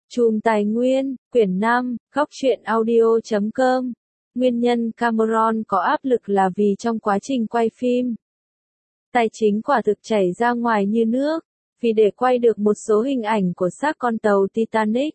Chùm tài nguyên, quyển 5, góc truyện audio.com. Nguyên nhân Cameron có áp lực là vì trong quá trình quay phim, tài chính quả thực chảy ra ngoài như nước, vì để quay được một số hình ảnh của xác con tàu Titanic.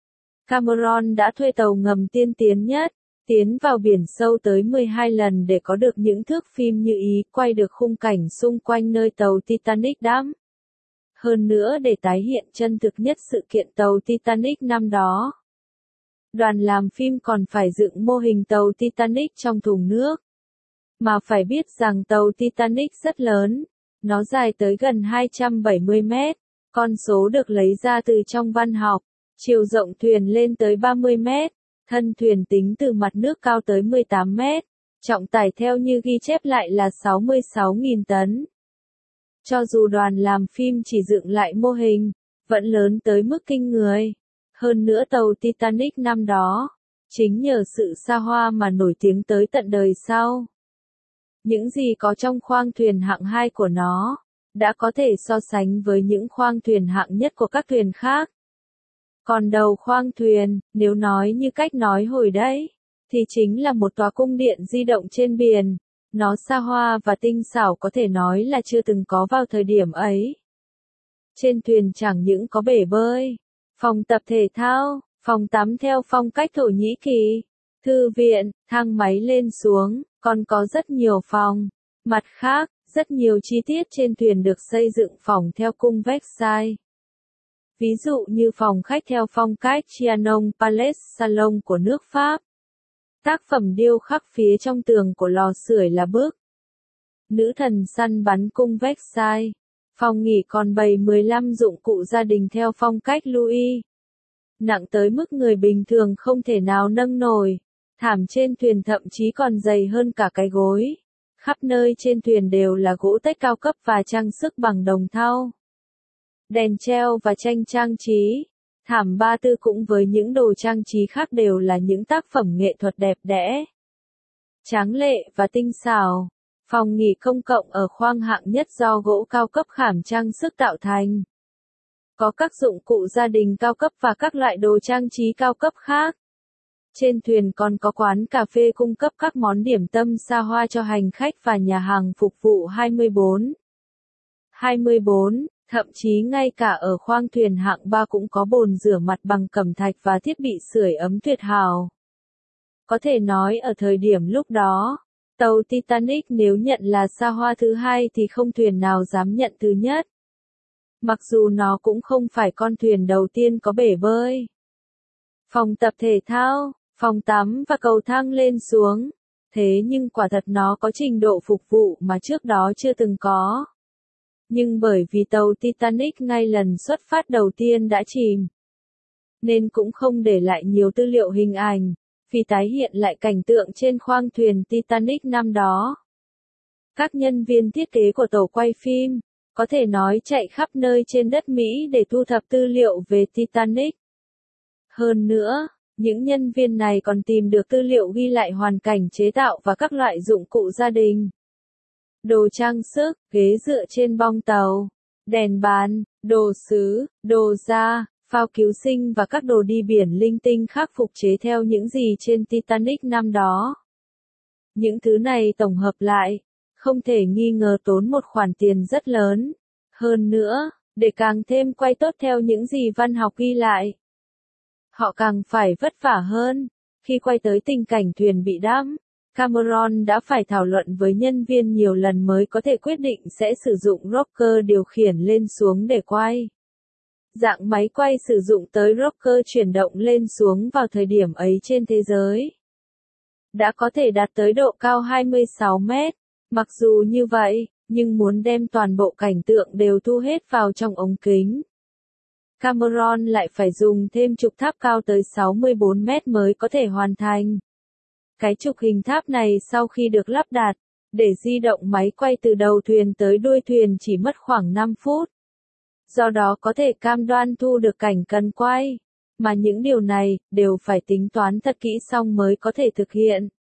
Cameron đã thuê tàu ngầm tiên tiến nhất, tiến vào biển sâu tới 12 lần để có được những thước phim như ý, quay được khung cảnh xung quanh nơi tàu Titanic đắm. Hơn nữa để tái hiện chân thực nhất sự kiện tàu Titanic năm đó, đoàn làm phim còn phải dựng mô hình tàu Titanic trong thùng nước. Mà phải biết rằng tàu Titanic rất lớn, nó dài tới gần 270 mét, con số được lấy ra từ trong văn học, chiều rộng thuyền lên tới 30 mét, thân thuyền tính từ mặt nước cao tới 18 mét, trọng tải theo như ghi chép lại là 66.000 tấn. Cho dù đoàn làm phim chỉ dựng lại mô hình, vẫn lớn tới mức kinh người. Hơn nữa tàu Titanic năm đó, chính nhờ sự xa hoa mà nổi tiếng tới tận đời sau. Những gì có trong khoang thuyền hạng 2 của nó, đã có thể so sánh với những khoang thuyền hạng nhất của các thuyền khác. Còn đầu khoang thuyền, nếu nói như cách nói hồi đấy, thì chính là một tòa cung điện di động trên biển. Nó xa hoa và tinh xảo có thể nói là chưa từng có vào thời điểm ấy. Trên thuyền chẳng những có bể bơi, phòng tập thể thao, phòng tắm theo phong cách Thổ Nhĩ Kỳ, thư viện, thang máy lên xuống, còn có rất nhiều phòng. Mặt khác, rất nhiều chi tiết trên thuyền được xây dựng phỏng theo cung Versailles. Ví dụ như phòng khách theo phong cách Trianon Palace Salon của nước Pháp. Tác phẩm điêu khắc phía trong tường của lò sưởi là bức Nữ thần săn bắn cung Versailles. Phòng nghỉ còn bày 15 dụng cụ gia đình theo phong cách Louis. Nặng tới mức người bình thường không thể nào nâng nổi. Thảm trên thuyền thậm chí còn dày hơn cả cái gối. Khắp nơi trên thuyền đều là gỗ tếch cao cấp và trang sức bằng đồng thau. Đèn treo và tranh trang trí. Thảm ba tư cũng với những đồ trang trí khác đều là những tác phẩm nghệ thuật đẹp đẽ, tráng lệ và tinh xảo. Phòng nghỉ công cộng ở khoang hạng nhất do gỗ cao cấp khảm trang sức tạo thành. Có các dụng cụ gia đình cao cấp và các loại đồ trang trí cao cấp khác. Trên thuyền còn có quán cà phê cung cấp các món điểm tâm xa hoa cho hành khách và nhà hàng phục vụ 24/24. Thậm chí ngay cả ở khoang thuyền hạng 3 cũng có bồn rửa mặt bằng cẩm thạch và thiết bị sưởi ấm tuyệt hảo. Có thể nói ở thời điểm lúc đó, tàu Titanic nếu nhận là xa hoa thứ hai thì không thuyền nào dám nhận thứ nhất. Mặc dù nó cũng không phải con thuyền đầu tiên có bể bơi, phòng tập thể thao, phòng tắm và cầu thang lên xuống. Thế nhưng quả thật nó có trình độ phục vụ mà trước đó chưa từng có. Nhưng bởi vì tàu Titanic ngay lần xuất phát đầu tiên đã chìm, nên cũng không để lại nhiều tư liệu hình ảnh, vì tái hiện lại cảnh tượng trên khoang thuyền Titanic năm đó. Các nhân viên thiết kế của tổ quay phim, có thể nói chạy khắp nơi trên đất Mỹ để thu thập tư liệu về Titanic. Hơn nữa, những nhân viên này còn tìm được tư liệu ghi lại hoàn cảnh chế tạo và các loại dụng cụ gia đình. Đồ trang sức, ghế dựa trên bong tàu, đèn bàn, đồ sứ, đồ da, phao cứu sinh và các đồ đi biển linh tinh khác phục chế theo những gì trên Titanic năm đó. Những thứ này tổng hợp lại, không thể nghi ngờ tốn một khoản tiền rất lớn. Hơn nữa, để càng thêm quay tốt theo những gì văn học ghi lại, họ càng phải vất vả hơn. Khi quay tới tình cảnh thuyền bị đắm, Cameron đã phải thảo luận với nhân viên nhiều lần mới có thể quyết định sẽ sử dụng rocker điều khiển lên xuống để quay. Dạng máy quay sử dụng tới rocker chuyển động lên xuống vào thời điểm ấy trên thế giới đã có thể đạt tới độ cao 26 mét. Mặc dù như vậy, nhưng muốn đem toàn bộ cảnh tượng đều thu hết vào trong ống kính, Cameron lại phải dùng thêm trục tháp cao tới 64 mét mới có thể hoàn thành. Cái trục hình tháp này sau khi được lắp đặt, để di động máy quay từ đầu thuyền tới đuôi thuyền chỉ mất khoảng 5 phút. Do đó có thể cam đoan thu được cảnh cần quay, mà những điều này đều phải tính toán thật kỹ xong mới có thể thực hiện.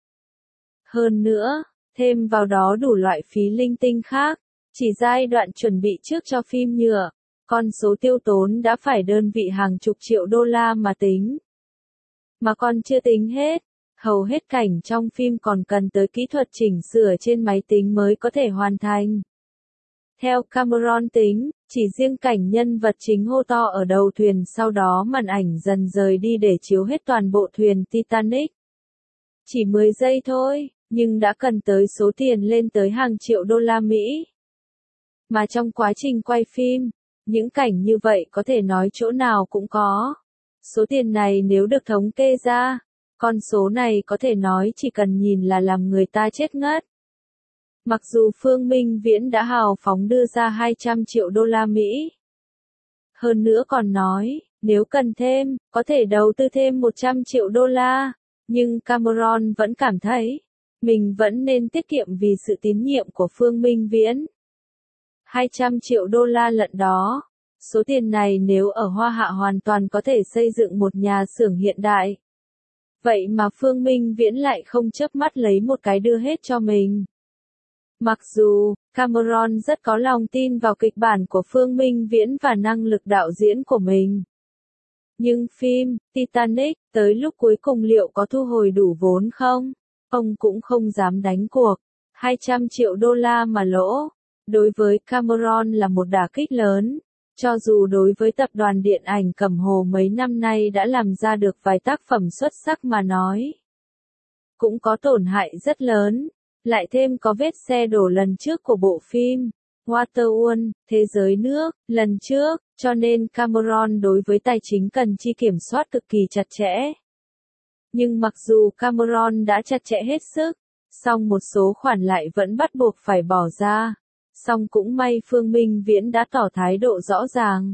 Hơn nữa, thêm vào đó đủ loại phí linh tinh khác, chỉ giai đoạn chuẩn bị trước cho phim nhựa, Con số tiêu tốn đã phải đơn vị hàng chục triệu đô la mà tính. Mà còn chưa tính hết, hầu hết cảnh trong phim còn cần tới kỹ thuật chỉnh sửa trên máy tính mới có thể hoàn thành. Theo Cameron tính, chỉ riêng cảnh nhân vật chính hô to ở đầu thuyền sau đó màn ảnh dần rời đi để chiếu hết toàn bộ thuyền Titanic. Chỉ 10 giây thôi, nhưng đã cần tới số tiền lên tới hàng triệu đô la Mỹ. Mà trong quá trình quay phim, những cảnh như vậy có thể nói chỗ nào cũng có. Số tiền này nếu được thống kê ra, con số này có thể nói chỉ cần nhìn là làm người ta chết ngất. Mặc dù Phương Minh Viễn đã hào phóng đưa ra 200 triệu đô la Mỹ. Hơn nữa còn nói, nếu cần thêm, có thể đầu tư thêm 100 triệu đô la. Nhưng Cameron vẫn cảm thấy, mình vẫn nên tiết kiệm vì sự tín nhiệm của Phương Minh Viễn. 200 triệu đô la lận đó. Số tiền này nếu ở Hoa Hạ hoàn toàn có thể xây dựng một nhà xưởng hiện đại. Vậy mà Phương Minh Viễn lại không chớp mắt lấy một cái đưa hết cho mình. Mặc dù, Cameron rất có lòng tin vào kịch bản của Phương Minh Viễn và năng lực đạo diễn của mình. Nhưng phim Titanic, tới lúc cuối cùng liệu có thu hồi đủ vốn không? Ông cũng không dám đánh cuộc. 200 triệu đô la mà lỗ, đối với Cameron là một đả kích lớn. Cho dù đối với tập đoàn điện ảnh Cẩm Hồ mấy năm nay đã làm ra được vài tác phẩm xuất sắc mà nói, cũng có tổn hại rất lớn. Lại thêm có vết xe đổ lần trước của bộ phim Waterworld, Thế giới nước, lần trước, cho nên Cameron đối với tài chính cần chi kiểm soát cực kỳ chặt chẽ. Nhưng mặc dù Cameron đã chặt chẽ hết sức, song một số khoản lại vẫn bắt buộc phải bỏ ra. Song cũng may Phương Minh Viễn đã tỏ thái độ rõ ràng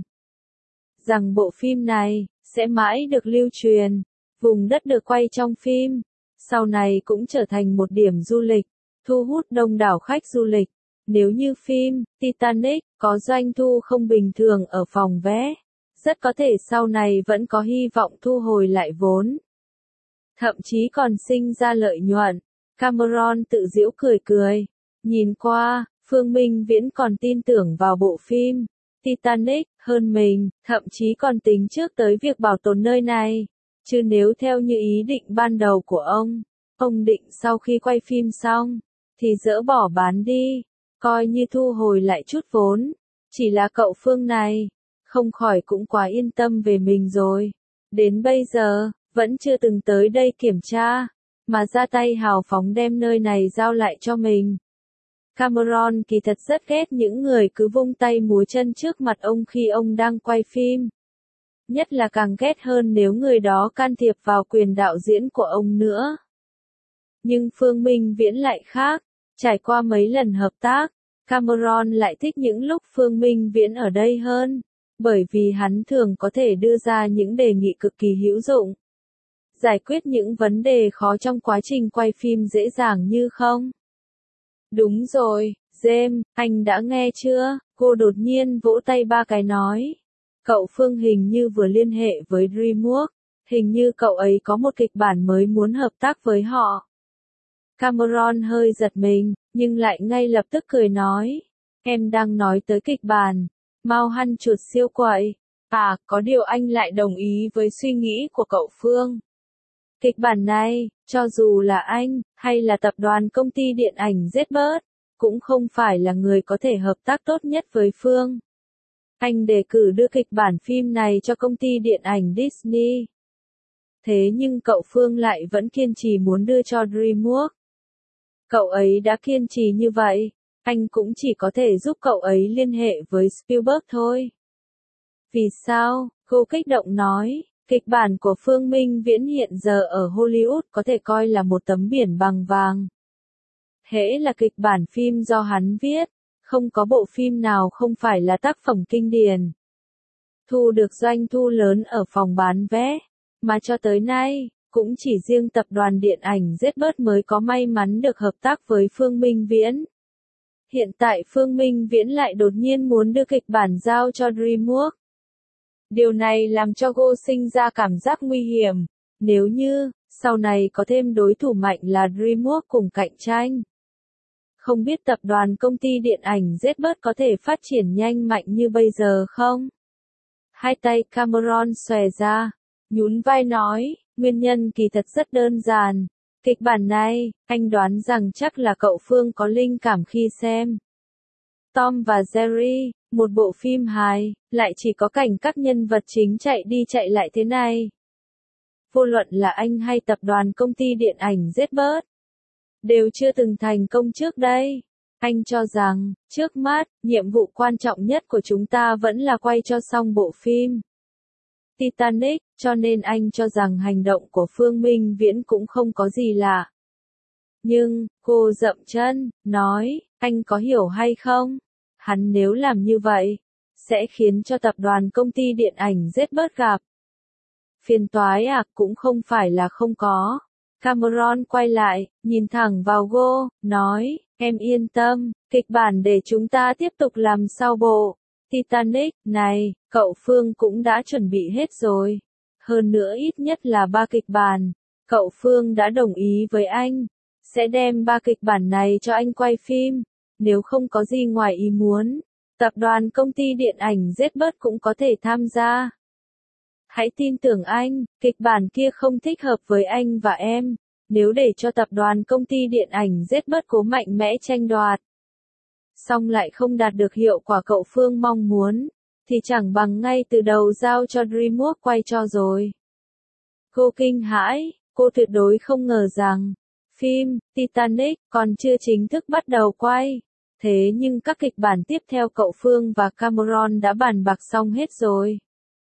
rằng bộ phim này sẽ mãi được lưu truyền, vùng đất được quay trong phim sau này cũng trở thành một điểm du lịch, thu hút đông đảo khách du lịch. Nếu như phim Titanic có doanh thu không bình thường ở phòng vé, rất có thể sau này vẫn có hy vọng thu hồi lại vốn, thậm chí còn sinh ra lợi nhuận. Cameron tự giễu cười cười, nhìn qua, Phương Minh Viễn còn tin tưởng vào bộ phim Titanic hơn mình, thậm chí còn tính trước tới việc bảo tồn nơi này. Chứ nếu theo như ý định ban đầu của ông định sau khi quay phim xong, thì dỡ bỏ bán đi, coi như thu hồi lại chút vốn. Chỉ là cậu Phương này, không khỏi cũng quá yên tâm về mình rồi. Đến bây giờ, vẫn chưa từng tới đây kiểm tra, mà ra tay hào phóng đem nơi này giao lại cho mình. Cameron kỳ thật rất ghét những người cứ vung tay múa chân trước mặt ông khi ông đang quay phim. Nhất là càng ghét hơn nếu người đó can thiệp vào quyền đạo diễn của ông nữa. Nhưng Phương Minh Viễn lại khác, trải qua mấy lần hợp tác, Cameron lại thích những lúc Phương Minh Viễn ở đây hơn, bởi vì hắn thường có thể đưa ra những đề nghị cực kỳ hữu dụng. Giải quyết những vấn đề khó trong quá trình quay phim dễ dàng như không. Đúng rồi, James, anh đã nghe chưa? Cô đột nhiên vỗ tay ba cái nói. Cậu Phương hình như vừa liên hệ với DreamWorks, hình như cậu ấy có một kịch bản mới muốn hợp tác với họ. Cameron hơi giật mình, nhưng lại ngay lập tức cười nói. Em đang nói tới kịch bản Mao Hăn chuột siêu quậy. À, có điều anh lại đồng ý với suy nghĩ của cậu Phương. Kịch bản này, cho dù là anh, hay là tập đoàn công ty điện ảnh Zbird, cũng không phải là người có thể hợp tác tốt nhất với Phương. Anh đề cử đưa kịch bản phim này cho công ty điện ảnh Disney. Thế nhưng cậu Phương lại vẫn kiên trì muốn đưa cho DreamWorks. Cậu ấy đã kiên trì như vậy, anh cũng chỉ có thể giúp cậu ấy liên hệ với Spielberg thôi. Vì sao? Cô kích động nói. Kịch bản của Phương Minh Viễn hiện giờ ở Hollywood có thể coi là một tấm biển bằng vàng. Hễ là kịch bản phim do hắn viết, không có bộ phim nào không phải là tác phẩm kinh điển. Thu được doanh thu lớn ở phòng bán vé, mà cho tới nay, cũng chỉ riêng tập đoàn điện ảnh Zbird mới có may mắn được hợp tác với Phương Minh Viễn. Hiện tại Phương Minh Viễn lại đột nhiên muốn đưa kịch bản giao cho DreamWorks. Điều này làm cho cô sinh ra cảm giác nguy hiểm, nếu như, sau này có thêm đối thủ mạnh là DreamWorks cùng cạnh tranh. Không biết tập đoàn công ty điện ảnh ZBird có thể phát triển nhanh mạnh như bây giờ không? Hai tay Cameron xòe ra, nhún vai nói, nguyên nhân kỳ thật rất đơn giản. Kịch bản này, anh đoán rằng chắc là cậu Phương có linh cảm khi xem Tom và Jerry, một bộ phim hài, lại chỉ có cảnh các nhân vật chính chạy đi chạy lại thế này. Vô luận là anh hay tập đoàn công ty điện ảnh ZBird, đều chưa từng thành công trước đây. Anh cho rằng, trước mắt, nhiệm vụ quan trọng nhất của chúng ta vẫn là quay cho xong bộ phim Titanic, cho nên anh cho rằng hành động của Phương Minh Viễn cũng không có gì lạ. Nhưng, cô dậm chân, nói, anh có hiểu hay không? Hắn nếu làm như vậy, sẽ khiến cho tập đoàn công ty điện ảnh ZBird gặp phiền toái à, cũng không phải là không có. Cameron quay lại, nhìn thẳng vào Go, nói, em yên tâm, kịch bản để chúng ta tiếp tục làm sau bộ Titanic này, cậu Phương cũng đã chuẩn bị hết rồi. Hơn nữa ít nhất là 3 kịch bản, cậu Phương đã đồng ý với anh, sẽ đem 3 kịch bản này cho anh quay phim. Nếu không có gì ngoài ý muốn, tập đoàn công ty điện ảnh ZBird cũng có thể tham gia. Hãy tin tưởng anh, kịch bản kia không thích hợp với anh và em. Nếu để cho tập đoàn công ty điện ảnh ZBird cố mạnh mẽ tranh đoạt, song lại không đạt được hiệu quả cậu Phương mong muốn, thì chẳng bằng ngay từ đầu giao cho DreamWorks quay cho rồi. Cô kinh hãi, cô tuyệt đối không ngờ rằng, phim Titanic còn chưa chính thức bắt đầu quay. Thế nhưng các kịch bản tiếp theo cậu Phương và Cameron đã bàn bạc xong hết rồi.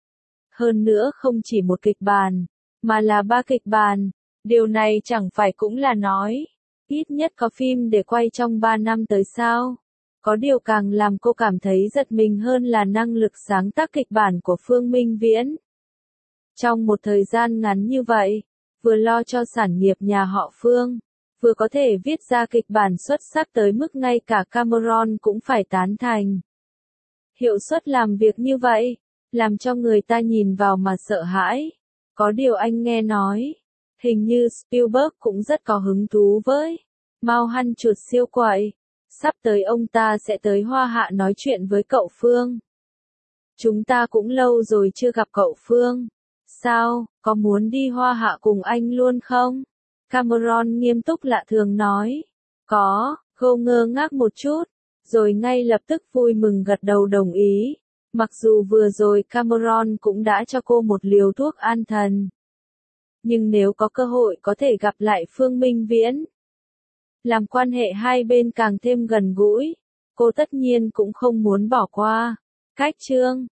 Hơn nữa không chỉ một kịch bản, mà là 3 kịch bản. Điều này chẳng phải cũng là nói, ít nhất có phim để quay trong 3 năm tới sao. Có điều càng làm cô cảm thấy giật mình hơn là năng lực sáng tác kịch bản của Phương Minh Viễn. Trong một thời gian ngắn như vậy, vừa lo cho sản nghiệp nhà họ Phương, vừa có thể viết ra kịch bản xuất sắc tới mức ngay cả Cameron cũng phải tán thành. Hiệu suất làm việc như vậy, làm cho người ta nhìn vào mà sợ hãi. Có điều anh nghe nói, hình như Spielberg cũng rất có hứng thú với Mao Hăn chuột siêu quậy. Sắp tới ông ta sẽ tới Hoa Hạ nói chuyện với cậu Phương. Chúng ta cũng lâu rồi chưa gặp cậu Phương. Sao, có muốn đi Hoa Hạ cùng anh luôn không? Cameron nghiêm túc lạ thường nói. Có, cô ngơ ngác một chút, rồi ngay lập tức vui mừng gật đầu đồng ý. Mặc dù vừa rồi Cameron cũng đã cho cô một liều thuốc an thần. Nhưng nếu có cơ hội có thể gặp lại Phương Minh Viễn, làm quan hệ hai bên càng thêm gần gũi, cô tất nhiên cũng không muốn bỏ qua. Cách chương